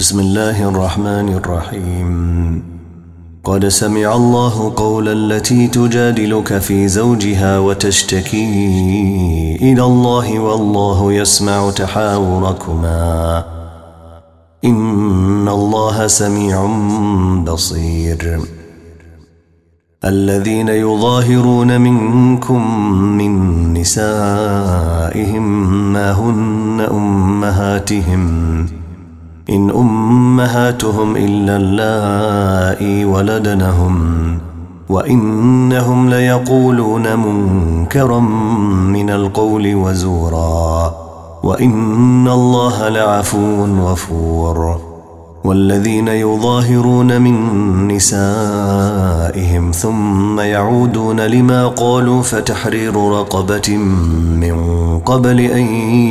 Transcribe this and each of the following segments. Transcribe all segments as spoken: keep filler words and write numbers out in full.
بسم الله الرحمن الرحيم. قد سمع الله قول التي تجادلك في زوجها وتشتكي إلى الله والله يسمع تحاوركما إن الله سميع بصير. الذين يظاهرون منكم من نسائهم ما هن أمهاتهم إن أمهاتهم إلا اللائي ولدنهم وإنهم ليقولون منكرا من القول وزورا وإن الله لعفو غفور. والذين يظاهرون من نسائهم ثم يعودون لما قالوا فتحرير رقبة من قبل أن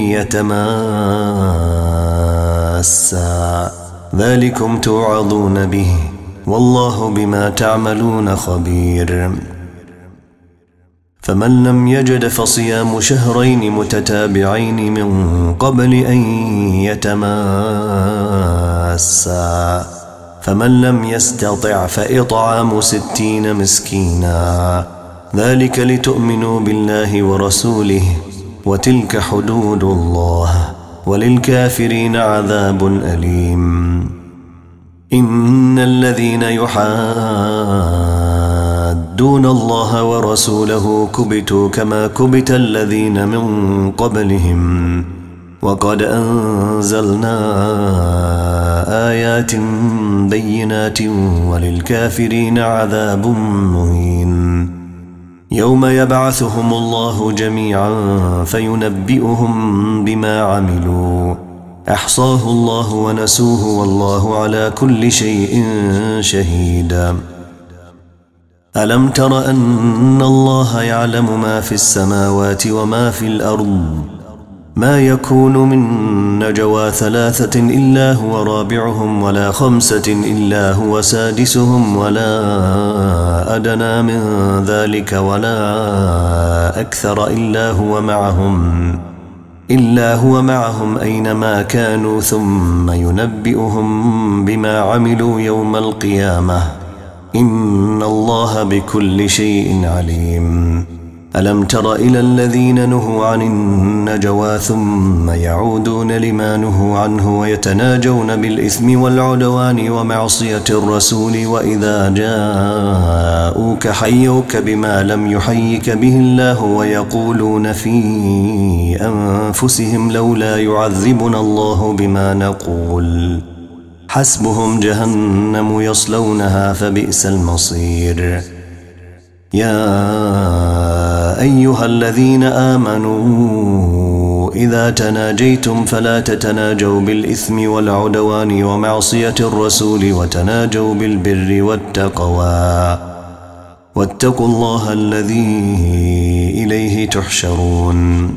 يتماسا ذلكم توعظون به والله بما تعملون خبير. فمن لم يجد فصيام شهرين متتابعين من قبل أن يتماسا فمن لم يستطع فإطعام ستين مسكينا ذلك لتؤمنوا بالله ورسوله وتلك حدود الله وللكافرين عذاب أليم. إن الذين يحادون الله ورسوله كبتوا كما كبت الذين من قبلهم وقد أنزلنا آيات بينات وللكافرين عذاب مهين. يوم يبعثهم الله جميعا فينبئهم بما عملوا أحصاه الله ونسوه والله على كل شيء شهيد. ألم تر أن الله يعلم ما في السماوات وما في الأرض ما يكون من نجوى ثلاثة إلا هو رابعهم ولا خمسة إلا هو سادسهم ولا أدنى من ذلك ولا أكثر إلا هو معهم إلا هو معهم أينما كانوا ثم ينبئهم بما عملوا يوم القيامة إن الله بكل شيء عليم. ألم تر إلى الذين نهوا عن النجوى ثم يعودون لما نهوا عنه ويتناجون بالإثم والعدوان ومعصية الرسول وإذا جاءوك حيوك بما لم يحيك به الله ويقولون في أنفسهم لولا يعذبنا الله بما نقول حسبهم جهنم يصلونها فبئس المصير. يا أيها الذين آمنوا إذا تناجيتم فلا تتناجوا بالإثم والعدوان ومعصية الرسول وتناجوا بالبر والتقوى واتقوا الله الذي إليه تحشرون.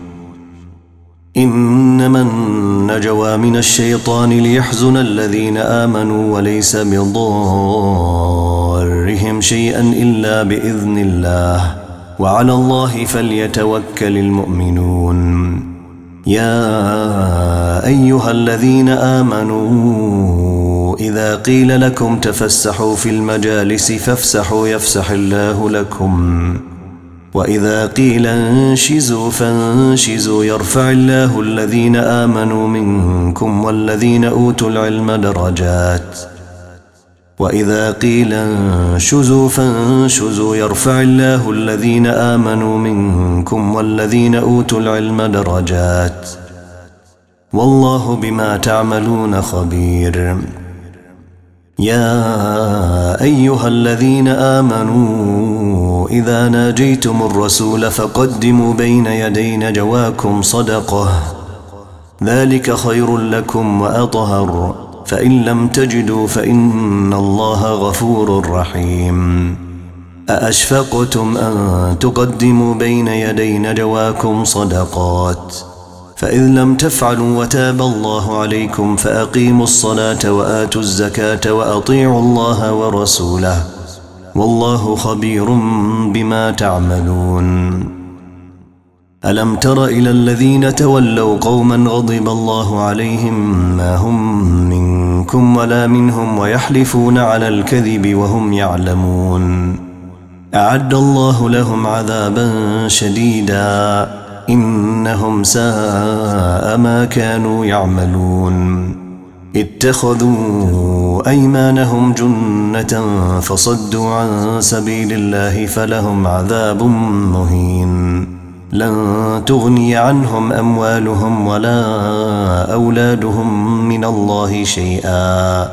إنما النجوى من الشيطان ليحزن الذين آمنوا وليس بضارهم شيئا إلا بإذن الله وعلى الله فليتوكل المؤمنون. يا أيها الذين آمنوا إذا قيل لكم تفسحوا في المجالس فافسحوا يفسح الله لكم وإذا قيل انشزوا فانشزوا يرفع الله الذين آمنوا منكم والذين أوتوا العلم درجات وإذا قيل انشزوا فانشزوا يرفع الله الذين آمنوا منكم والذين أوتوا العلم درجات والله بما تعملون خبير. يا أيها الذين آمنوا إذا ناجيتم الرسول فقدموا بين يدي نجواكم صدقة ذلك خير لكم وأطهر فإن لم تجدوا فإن الله غفور رحيم. أأشفقتم أن تقدموا بين يدي نجواكم صدقات فإذ لم تفعلوا وتاب الله عليكم فأقيموا الصلاة وآتوا الزكاة وأطيعوا الله ورسوله والله خبير بما تعملون. ألم تر إلى الذين تولوا قوما غضب الله عليهم ما هم منكم ولا منهم ويحلفون على الكذب وهم يعلمون أعد الله لهم عذابا شديدا إنهم ساء ما كانوا يعملون اتخذوا أيمانهم جنة فصدوا عن سبيل الله فلهم عذاب مهين لن تغني عنهم أموالهم ولا أولادهم من الله شيئا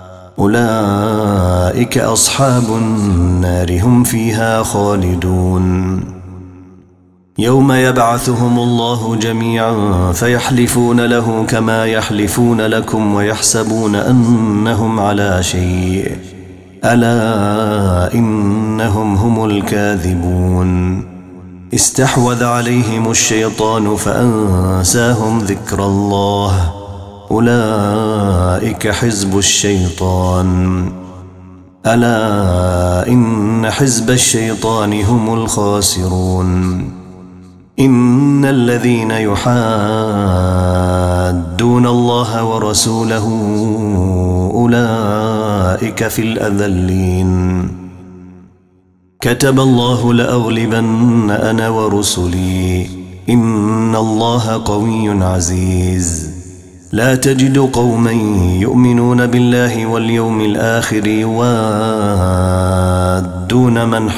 أولئك أصحاب النار هم فيها خالدون يوم يبعثهم الله جميعا فيحلفون له كما يحلفون لكم ويحسبون أنهم على شيء ألا إنهم هم الكاذبون استحوذ عليهم الشيطان فأنساهم ذكر الله أولئك حزب الشيطان ألا إن حزب الشيطان هم الخاسرون إن الذين يحادون الله ورسوله أولئك في الأذلين كتب الله لأغلبن أنا ورسلي إن الله قوي عزيز لا تجد قوما يؤمنون بالله واليوم الآخر يوادون من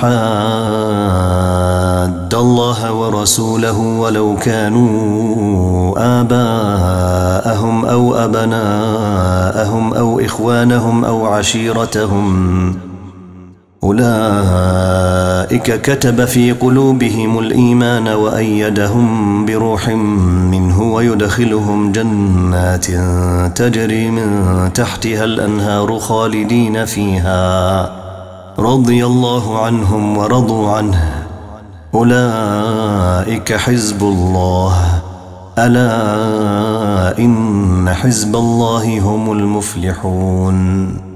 حاد الله ورسوله ولو كانوا آباءهم أو أبناءهم أو إخوانهم أو عشيرتهم أولئك كتب في قلوبهم الإيمان وأيدهم بروح منه ويدخلهم جنات تجري من تحتها الأنهار خالدين فيها رضي الله عنهم ورضوا عنه أولئك حزب الله ألا إن حزب الله هم المفلحون.